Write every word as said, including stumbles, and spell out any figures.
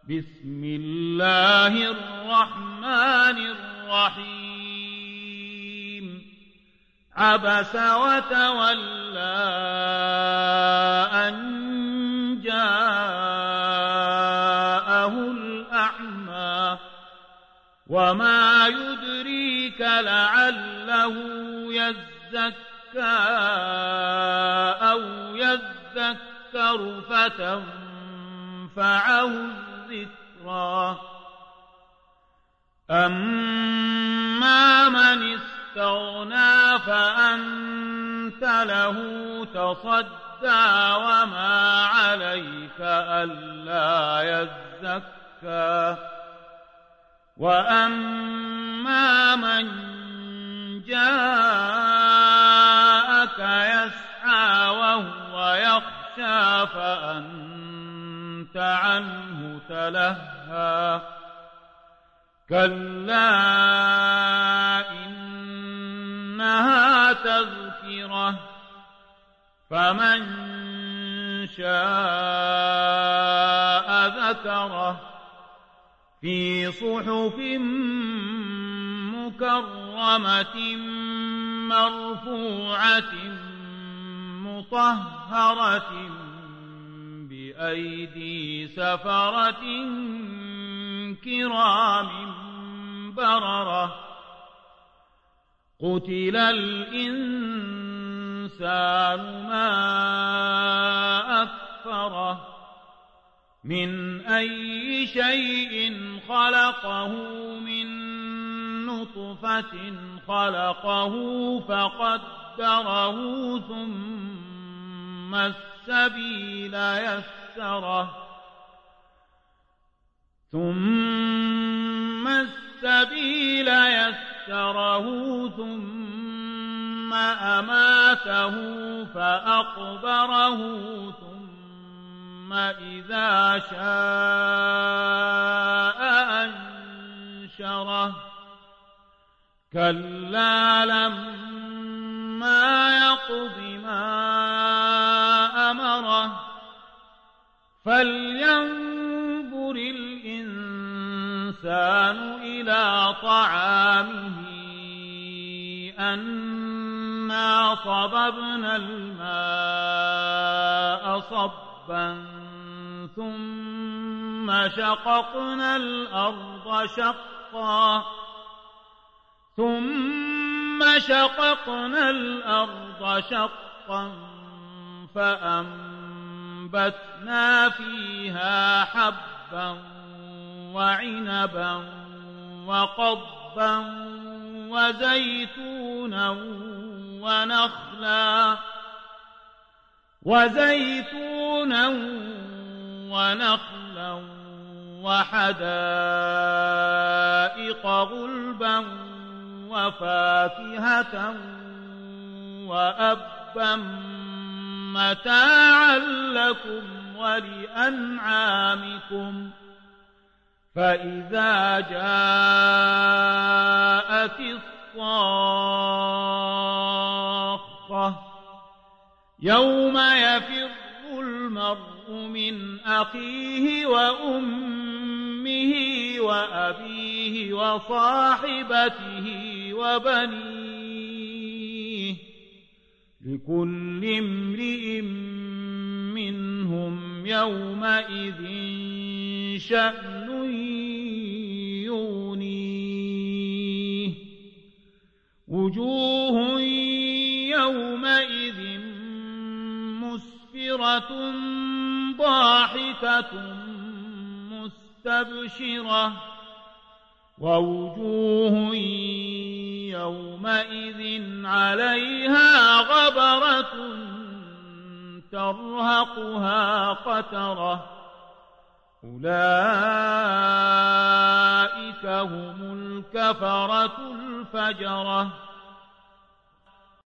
بسم الله الرحمن الرحيم عبس وتولى أن جاءه الأعمى وما يدريك لعله يزكى أو يذكر فتنفعه الذكرى أما من استغنى فأنت له تصدى وما عليك ألا يزكى وأما من جاءك يسعى وهو يخشى فأنت عنه تلهى كلا إنها تذكرة فمن شاء ذكره في صحف مكرمة مرفوعة مطهرة بأيدي سفرة كرام بررة قتل الإنسان ما أكفره من أي شيء خلقه من نطفة خلقه فقدره ثم السبيل يسره ثم السبيل يسره ثم أماته فأقبره ثم إذا شاء أنشره كلا لما يقض ما أمره فلينظر الإنسان إلى طعامه أنا صببنا الماء صبا ثم شققنا الأرض شقا ثم شققنا الأرض شقا فأنبتنا فيها حبا وعنبا وقضبا وزيتونا ونخلا وزيتونا ونخلا وحدائق غلبا وفاكهة وأبا متاعا لكم ولأنعامكم فإذا جاءت الصاخة يوم يفر المرء من أخيه وأمه وأبيه وصاحبته وبنيه لكل امرئ منهم يومئذ شأن يغنيه وجوه يومئذ مسفرة ضاحكة مستبشرة ووجوه يومئذ عليها غبرة ترهقها قترة أولئك هم الكفرة الفجرة